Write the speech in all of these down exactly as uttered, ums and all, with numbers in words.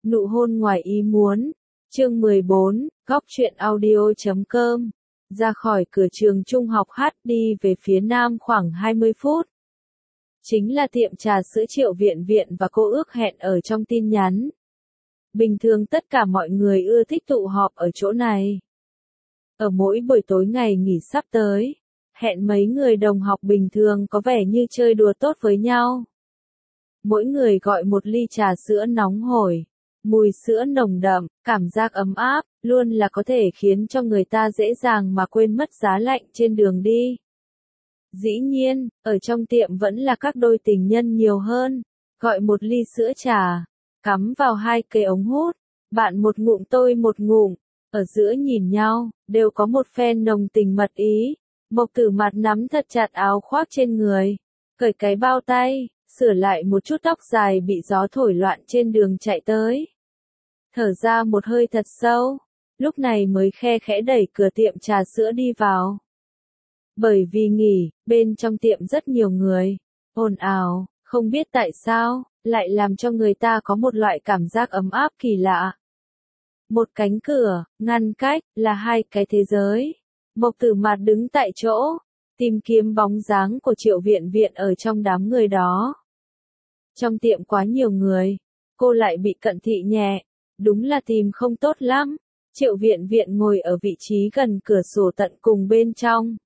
Nụ hôn ngoài ý muốn. Chương mười bốn, góc truyện audio chấm com. Ra khỏi cửa trường trung học H đi về phía nam khoảng hai mươi phút. Chính là tiệm trà sữa Triệu Viện Viện và cô ước hẹn ở trong tin nhắn. Bình thường tất cả mọi người ưa thích tụ họp ở chỗ này. Ở mỗi buổi tối ngày nghỉ sắp tới, hẹn mấy người đồng học bình thường có vẻ như chơi đùa tốt với nhau. Mỗi người gọi một ly trà sữa nóng hổi, mùi sữa nồng đậm, cảm giác ấm áp, luôn là có thể khiến cho người ta dễ dàng mà quên mất giá lạnh trên đường đi. Dĩ nhiên, ở trong tiệm vẫn là các đôi tình nhân nhiều hơn, gọi một ly sữa trà, cắm vào hai cây ống hút, bạn một ngụm tôi một ngụm, ở giữa nhìn nhau, đều có một phen nồng tình mật ý. Mộc Tử Mạt nắm thật chặt áo khoác trên người, cởi cái bao tay, sửa lại một chút tóc dài bị gió thổi loạn trên đường chạy tới. Thở ra một hơi thật sâu, lúc này mới khe khẽ đẩy cửa tiệm trà sữa đi vào. Bởi vì nghỉ, bên trong tiệm rất nhiều người, ồn ào, không biết tại sao, lại làm cho người ta có một loại cảm giác ấm áp kỳ lạ. Một cánh cửa, ngăn cách, là hai cái thế giới. Mộc Tử Mạt đứng tại chỗ, tìm kiếm bóng dáng của Triệu Viện Viện ở trong đám người đó. Trong tiệm quá nhiều người, cô lại bị cận thị nhẹ, đúng là tìm không tốt lắm. Triệu Viện Viện ngồi ở vị trí gần cửa sổ tận cùng bên trong.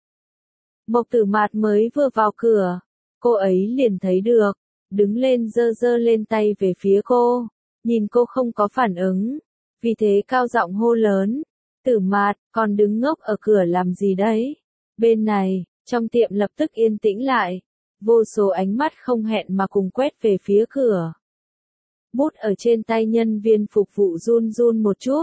Mộc Tử Mạt mới vừa vào cửa, cô ấy liền thấy được, đứng lên giơ giơ lên tay về phía cô, nhìn cô không có phản ứng, vì thế cao giọng hô lớn, Tử Mạt, còn đứng ngốc ở cửa làm gì đấy? Bên này, trong tiệm lập tức yên tĩnh lại, vô số ánh mắt không hẹn mà cùng quét về phía cửa. Bút ở trên tay nhân viên phục vụ run run một chút.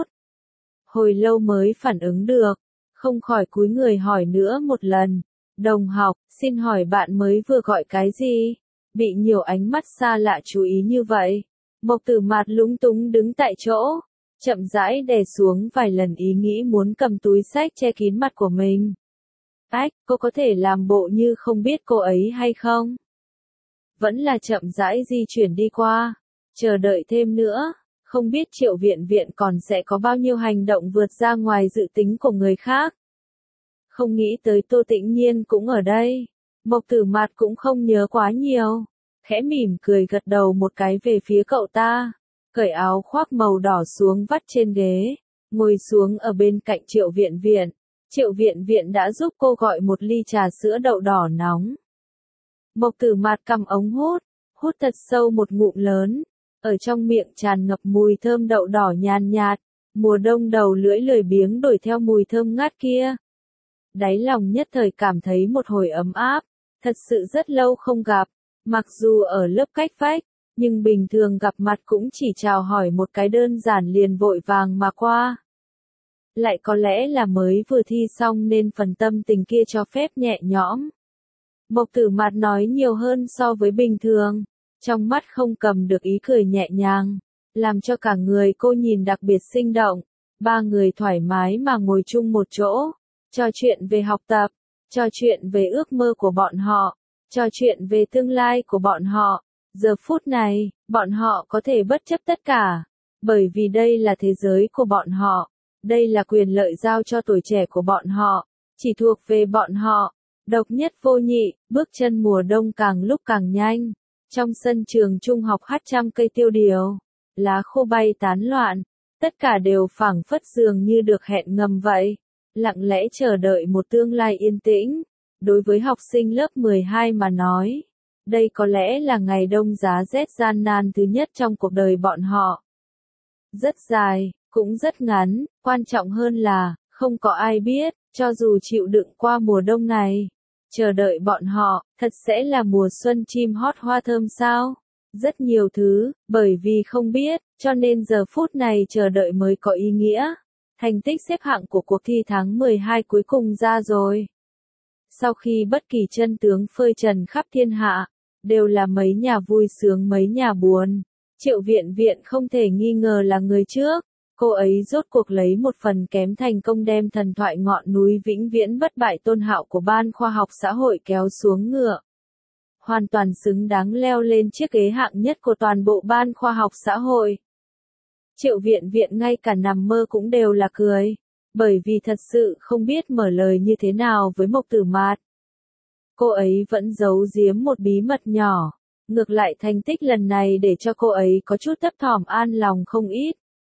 Hồi lâu mới phản ứng được, không khỏi cúi người hỏi nữa một lần. Đồng học, xin hỏi bạn mới vừa gọi cái gì? Bị nhiều ánh mắt xa lạ chú ý như vậy. Mộc Tử Mạt lúng túng đứng tại chỗ, chậm rãi đè xuống vài lần ý nghĩ muốn cầm túi xách che kín mặt của mình. Ách, cô có thể làm bộ như không biết cô ấy hay không? Vẫn là chậm rãi di chuyển đi qua, chờ đợi thêm nữa, không biết Triệu Viện Viện còn sẽ có bao nhiêu hành động vượt ra ngoài dự tính của người khác. Không nghĩ tới Tô Tĩnh Nhiên cũng ở đây. Mộc Tử Mạt cũng không nhớ quá nhiều, khẽ mỉm cười gật đầu một cái về phía cậu ta, cởi áo khoác màu đỏ xuống vắt trên ghế, ngồi xuống ở bên cạnh Triệu Viện Viện. Triệu Viện Viện đã giúp cô gọi một ly trà sữa đậu đỏ nóng. Mộc Tử Mạt cầm ống hút, hút thật sâu một ngụm lớn, ở trong miệng tràn ngập mùi thơm đậu đỏ nhàn nhạt, mùa đông đầu lưỡi lười biếng đổi theo mùi thơm ngát kia. Đáy lòng nhất thời cảm thấy một hồi ấm áp, thật sự rất lâu không gặp, mặc dù ở lớp cách vách, nhưng bình thường gặp mặt cũng chỉ chào hỏi một cái đơn giản liền vội vàng mà qua. Lại có lẽ là mới vừa thi xong nên phần tâm tình kia cho phép nhẹ nhõm. Mộc Tử Mạt nói nhiều hơn so với bình thường, trong mắt không cầm được ý cười nhẹ nhàng, làm cho cả người cô nhìn đặc biệt sinh động. Ba người thoải mái mà ngồi chung một chỗ, trò chuyện về học tập, trò chuyện về ước mơ của bọn họ, trò chuyện về tương lai của bọn họ. Giờ phút này, bọn họ có thể bất chấp tất cả, bởi vì đây là thế giới của bọn họ, đây là quyền lợi giao cho tuổi trẻ của bọn họ, chỉ thuộc về bọn họ, độc nhất vô nhị. Bước chân mùa đông càng lúc càng nhanh, trong sân trường trung học hát trăm cây tiêu điều, lá khô bay tán loạn, tất cả đều phảng phất dường như được hẹn ngầm vậy, lặng lẽ chờ đợi một tương lai yên tĩnh. Đối với học sinh lớp mười hai mà nói, đây có lẽ là ngày đông giá rét gian nan thứ nhất trong cuộc đời bọn họ. Rất dài, cũng rất ngắn, quan trọng hơn là, không có ai biết, cho dù chịu đựng qua mùa đông này, chờ đợi bọn họ, thật sẽ là mùa xuân chim hót hoa thơm sao? Rất nhiều thứ, bởi vì không biết, cho nên giờ phút này chờ đợi mới có ý nghĩa. Thành tích xếp hạng của cuộc thi tháng mười hai cuối cùng ra rồi. Sau khi bất kỳ chân tướng phơi trần khắp thiên hạ, đều là mấy nhà vui sướng mấy nhà buồn. Triệu Viện Viện không thể nghi ngờ là người trước, cô ấy rốt cuộc lấy một phần kém thành công đem thần thoại ngọn núi vĩnh viễn bất bại tôn hạo của Ban Khoa học Xã hội kéo xuống ngựa. Hoàn toàn xứng đáng leo lên chiếc ghế hạng nhất của toàn bộ Ban Khoa học Xã hội. Triệu Viện Viện ngay cả nằm mơ cũng đều là cười, bởi vì thật sự không biết mở lời như thế nào với Mộc Tử Mạt. Cô ấy vẫn giấu giếm một bí mật nhỏ, ngược lại thành tích lần này để cho cô ấy có chút thấp thỏm an lòng không ít.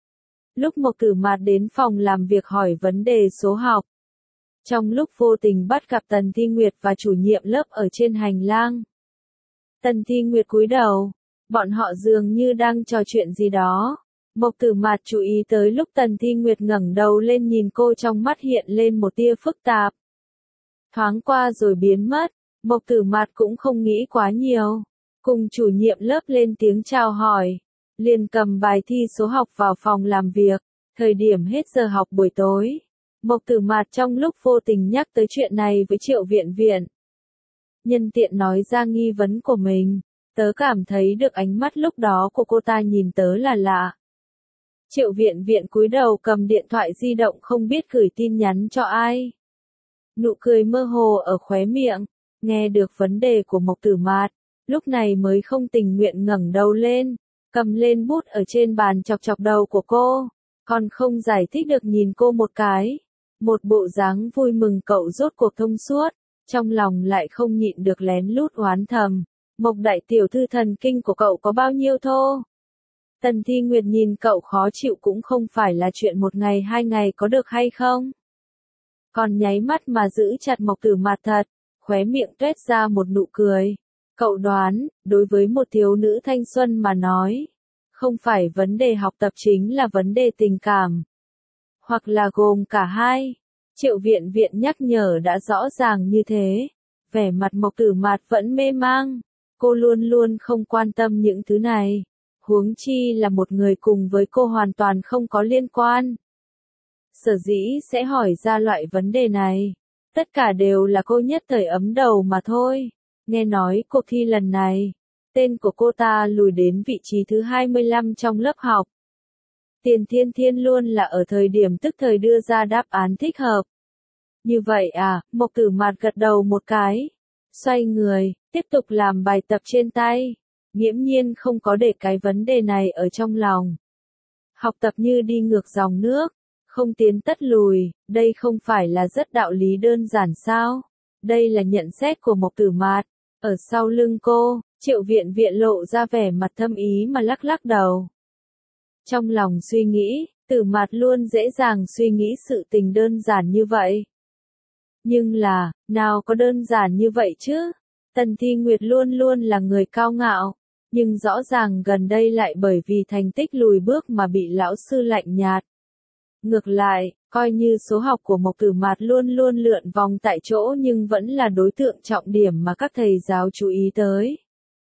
Lúc Mộc Tử Mạt đến phòng làm việc hỏi vấn đề số học, trong lúc vô tình bắt gặp Tần Thi Nguyệt và chủ nhiệm lớp ở trên hành lang. Tần Thi Nguyệt cúi đầu, bọn họ dường như đang trò chuyện gì đó. Mộc Tử Mạt chú ý tới lúc Tần Thi Nguyệt ngẩng đầu lên nhìn cô, trong mắt hiện lên một tia phức tạp. Thoáng qua rồi biến mất, Mộc Tử Mạt cũng không nghĩ quá nhiều, cùng chủ nhiệm lớp lên tiếng chào hỏi, liền cầm bài thi số học vào phòng làm việc. Thời điểm hết giờ học buổi tối, Mộc Tử Mạt trong lúc vô tình nhắc tới chuyện này với Triệu Viện Viện. Nhân tiện nói ra nghi vấn của mình, tớ cảm thấy được ánh mắt lúc đó của cô ta nhìn tớ là lạ. Triệu Viện Viện cúi đầu cầm điện thoại di động không biết gửi tin nhắn cho ai. Nụ cười mơ hồ ở khóe miệng, nghe được vấn đề của Mộc Tử Mạt, lúc này mới không tình nguyện ngẩng đầu lên, cầm lên bút ở trên bàn chọc chọc đầu của cô, còn không giải thích được nhìn cô một cái. Một bộ dáng vui mừng cậu rốt cuộc thông suốt, trong lòng lại không nhịn được lén lút oán thầm, Mộc đại tiểu thư thần kinh của cậu có bao nhiêu thô. Tần Thi Nguyệt nhìn cậu khó chịu cũng không phải là chuyện một ngày hai ngày có được hay không. Còn nháy mắt mà giữ chặt Mộc Tử Mạt thật, khóe miệng tuét ra một nụ cười. Cậu đoán, đối với một thiếu nữ thanh xuân mà nói, không phải vấn đề học tập chính là vấn đề tình cảm. Hoặc là gồm cả hai. Triệu Viện Viện nhắc nhở đã rõ ràng như thế. Vẻ mặt Mộc Tử Mạt vẫn mê mang. Cô luôn luôn không quan tâm những thứ này. Huống chi là một người cùng với cô hoàn toàn không có liên quan. Sở dĩ sẽ hỏi ra loại vấn đề này. Tất cả đều là cô nhất thời ấm đầu mà thôi. Nghe nói cuộc thi lần này, tên của cô ta lùi đến vị trí thứ hai mươi lăm trong lớp học. Tiền Thiên Thiên luôn là ở thời điểm tức thời đưa ra đáp án thích hợp. Như vậy à, Mộc Tử Mạt gật đầu một cái, xoay người, tiếp tục làm bài tập trên tay, nghiễm nhiên không có để cái vấn đề này ở trong lòng. Học tập như đi ngược dòng nước, không tiến tất lùi, đây không phải là rất đạo lý đơn giản sao? Đây là nhận xét của Mộc Tử Mạt. Ở sau lưng cô, Triệu Viện Viện lộ ra vẻ mặt thâm ý mà lắc lắc đầu. Trong lòng suy nghĩ, Tử Mạt luôn dễ dàng suy nghĩ sự tình đơn giản như vậy. Nhưng là, nào có đơn giản như vậy chứ? Tần Thi Nguyệt luôn luôn là người cao ngạo, nhưng rõ ràng gần đây lại bởi vì thành tích lùi bước mà bị lão sư lạnh nhạt. Ngược lại, coi như số học của Mộc Tử Mạt luôn luôn lượn vòng tại chỗ nhưng vẫn là đối tượng trọng điểm mà các thầy giáo chú ý tới.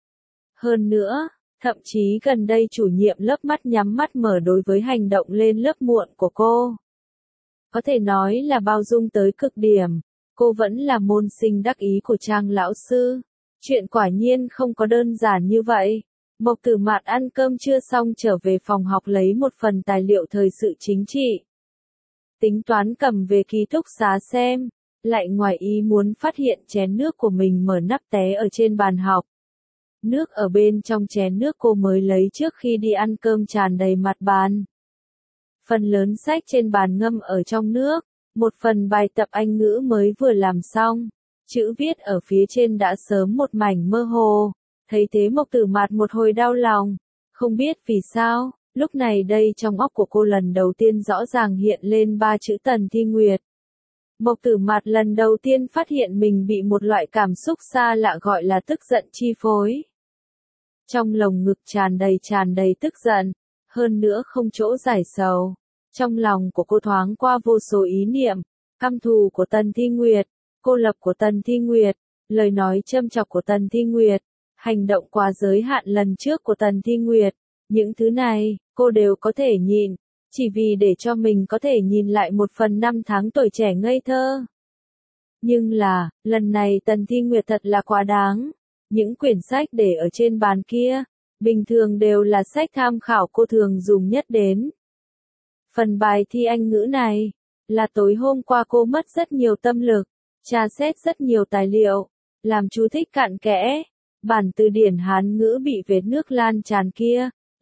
Hơn nữa, thậm chí gần đây chủ nhiệm lớp mắt nhắm mắt mở đối với hành động lên lớp muộn của cô. Có thể nói là bao dung tới cực điểm, cô vẫn là môn sinh đắc ý của Trang lão sư. Chuyện quả nhiên không có đơn giản như vậy. Mộc Tử Mạt ăn cơm trưa xong trở về phòng học lấy một phần tài liệu thời sự chính trị. Tính toán cầm về ký túc xá xem, lại ngoài ý muốn phát hiện chén nước của mình mở nắp té ở trên bàn học. Nước ở bên trong chén nước cô mới lấy trước khi đi ăn cơm tràn đầy mặt bàn. Phần lớn sách trên bàn ngâm ở trong nước, một phần bài tập Anh ngữ mới vừa làm xong, chữ viết ở phía trên đã sớm một mảnh mơ hồ. Thấy thế Mộc Tử Mạt một hồi đau lòng, không biết vì sao, lúc này đây trong óc của cô lần đầu tiên rõ ràng hiện lên ba chữ Tần Thi Nguyệt. Mộc Tử Mạt lần đầu tiên phát hiện mình bị một loại cảm xúc xa lạ gọi là tức giận chi phối. Trong lồng ngực tràn đầy tràn đầy tức giận, hơn nữa không chỗ giải sầu. Trong lòng của cô thoáng qua vô số ý niệm, căm thù của Tần Thi Nguyệt, cô lập của Tần Thi Nguyệt, lời nói châm chọc của Tần Thi Nguyệt, hành động quá giới hạn lần trước của Tần Thi Nguyệt. Những thứ này, cô đều có thể nhịn, chỉ vì để cho mình có thể nhìn lại một phần năm tháng tuổi trẻ ngây thơ. Nhưng là, lần này Tần Thi Nguyệt thật là quá đáng. Những quyển sách để ở trên bàn kia, bình thường đều là sách tham khảo cô thường dùng nhất đến. Phần bài thi Anh ngữ này, là tối hôm qua cô mất rất nhiều tâm lực, tra xét rất nhiều tài liệu, làm chú thích cặn kẽ. Bản từ điển Hán ngữ bị vết nước lan tràn kia,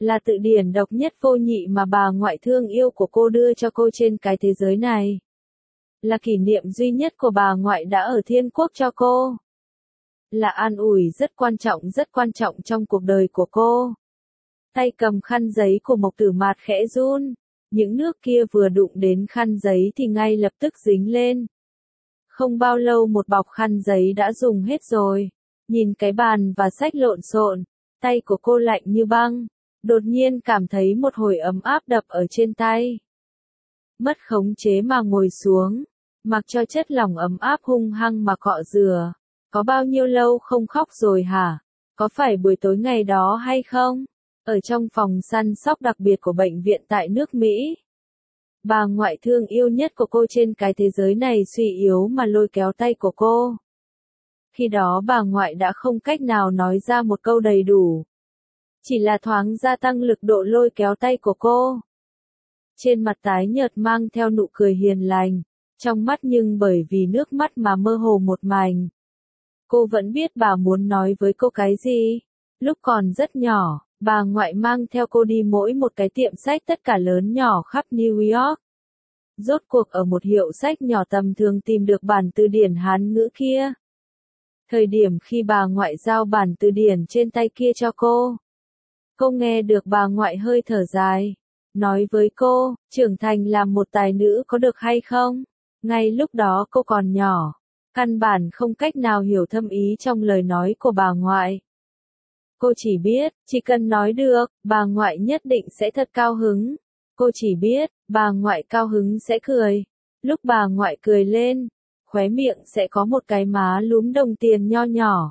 là từ điển độc nhất vô nhị mà bà ngoại thương yêu của cô đưa cho cô trên cái thế giới này. Là kỷ niệm duy nhất của bà ngoại đã ở thiên quốc cho cô. Là an ủi rất quan trọng rất quan trọng trong cuộc đời của cô. Tay cầm khăn giấy của Mộc Tử Mạt khẽ run. Những nước kia vừa đụng đến khăn giấy thì ngay lập tức dính lên. Không bao lâu một bọc khăn giấy đã dùng hết rồi. Nhìn cái bàn và sách lộn xộn, tay của cô lạnh như băng. Đột nhiên cảm thấy một hồi ấm áp đập ở trên tay. Mất khống chế mà ngồi xuống, mặc cho chất lỏng ấm áp hung hăng mà cọ rửa. Có bao nhiêu lâu không khóc rồi hả? Có phải buổi tối ngày đó hay không? Ở trong phòng săn sóc đặc biệt của bệnh viện tại nước Mỹ. Bà ngoại thương yêu nhất của cô trên cái thế giới này suy yếu mà lôi kéo tay của cô. Khi đó bà ngoại đã không cách nào nói ra một câu đầy đủ. Chỉ là thoáng gia tăng lực độ lôi kéo tay của cô. Trên mặt tái nhợt mang theo nụ cười hiền lành, trong mắt nhưng bởi vì nước mắt mà mơ hồ một mảnh. Cô vẫn biết bà muốn nói với cô cái gì. Lúc còn rất nhỏ, bà ngoại mang theo cô đi mỗi một cái tiệm sách tất cả lớn nhỏ khắp New York. Rốt cuộc ở một hiệu sách nhỏ tầm thường tìm được bản từ điển Hán ngữ kia. Thời điểm khi bà ngoại giao bản từ điển trên tay kia cho cô. Cô nghe được bà ngoại hơi thở dài. Nói với cô, trưởng thành làm một tài nữ có được hay không? Ngay lúc đó cô còn nhỏ. Căn bản không cách nào hiểu thâm ý trong lời nói của bà ngoại. Cô chỉ biết, chỉ cần nói được, bà ngoại nhất định sẽ thật cao hứng. Cô chỉ biết, bà ngoại cao hứng sẽ cười. Lúc bà ngoại cười lên, khóe miệng sẽ có một cái má lúm đồng tiền nho nhỏ.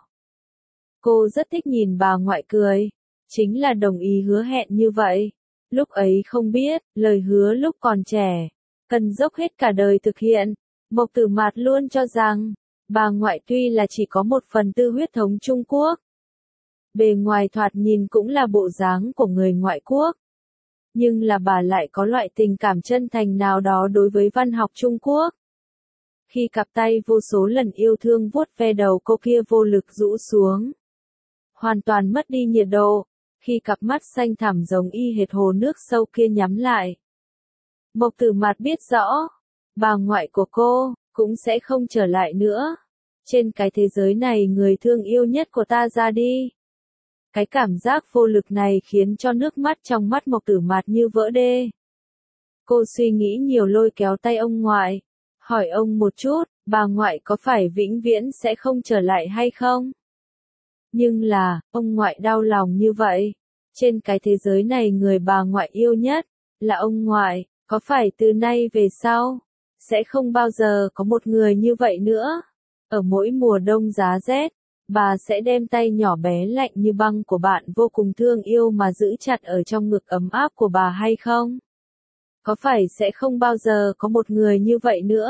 Cô rất thích nhìn bà ngoại cười. Chính là đồng ý hứa hẹn như vậy. Lúc ấy không biết, lời hứa lúc còn trẻ, cần dốc hết cả đời thực hiện. Mộc Tử Mạt luôn cho rằng, bà ngoại tuy là chỉ có một phần tư huyết thống Trung Quốc. Bề ngoài thoạt nhìn cũng là bộ dáng của người ngoại quốc. Nhưng là bà lại có loại tình cảm chân thành nào đó đối với văn học Trung Quốc. Khi cặp tay vô số lần yêu thương vuốt ve đầu cô kia vô lực rũ xuống. Hoàn toàn mất đi nhiệt độ. Khi cặp mắt xanh thẳm giống y hệt hồ nước sâu kia nhắm lại. Mộc Tử Mạt biết rõ, bà ngoại của cô, cũng sẽ không trở lại nữa. Trên cái thế giới này người thương yêu nhất của ta ra đi. Cái cảm giác vô lực này khiến cho nước mắt trong mắt Mộc Tử Mạt như vỡ đê. Cô suy nghĩ nhiều lôi kéo tay ông ngoại. Hỏi ông một chút, bà ngoại có phải vĩnh viễn sẽ không trở lại hay không? Nhưng là, ông ngoại đau lòng như vậy. Trên cái thế giới này người bà ngoại yêu nhất, là ông ngoại, có phải từ nay về sau, sẽ không bao giờ có một người như vậy nữa. Ở mỗi mùa đông giá rét, bà sẽ đem tay nhỏ bé lạnh như băng của bạn vô cùng thương yêu mà giữ chặt ở trong ngực ấm áp của bà hay không? Có phải sẽ không bao giờ có một người như vậy nữa?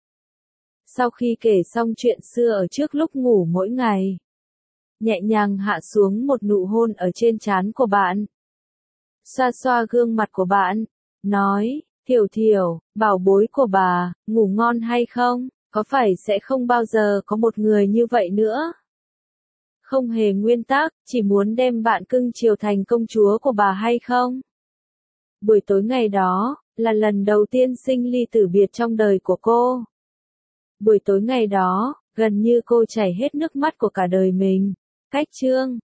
Sau khi kể xong chuyện xưa ở trước lúc ngủ mỗi ngày, nhẹ nhàng hạ xuống một nụ hôn ở trên trán của bạn. Xoa xoa gương mặt của bạn, nói, Thiểu Thiểu, bảo bối của bà, ngủ ngon hay không? Có phải sẽ không bao giờ có một người như vậy nữa? Không hề nguyên tắc, chỉ muốn đem bạn cưng chiều thành công chúa của bà hay không? Buổi tối ngày đó, là lần đầu tiên sinh ly tử biệt trong đời của cô. Buổi tối ngày đó, gần như cô chảy hết nước mắt của cả đời mình. Cách chương